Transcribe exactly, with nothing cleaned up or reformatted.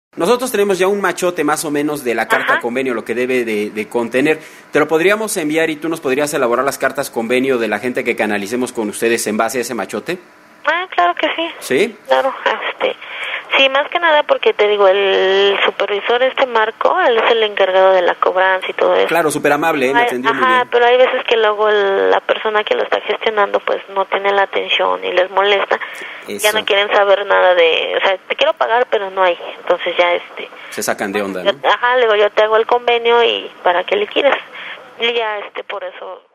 Nosotros tenemos ya un machote más o menos de la carta Ajá. convenio, lo que debe de, de contener. Te lo podríamos enviar y tú nos podrías elaborar las cartas convenio de la gente que canalicemos con ustedes en base a ese machote. Ah, claro que sí. ¿Sí? Claro, este, sí, más que nada porque te digo, el supervisor este Marco, él es el encargado de la cobranza y todo eso. Claro, súper amable, ¿eh? Me Ay, atendió muy ajá, bien. pero hay veces que luego el- la persona que lo está gestionando pues no tiene la atención y les molesta. Eso. Ya no quieren saber nada de, o sea, te quiero pagar pero no hay. Entonces ya este, Se sacan de onda, yo, ¿no? ajá, le digo, yo te hago el convenio y para qué le quieres. Y ya este por eso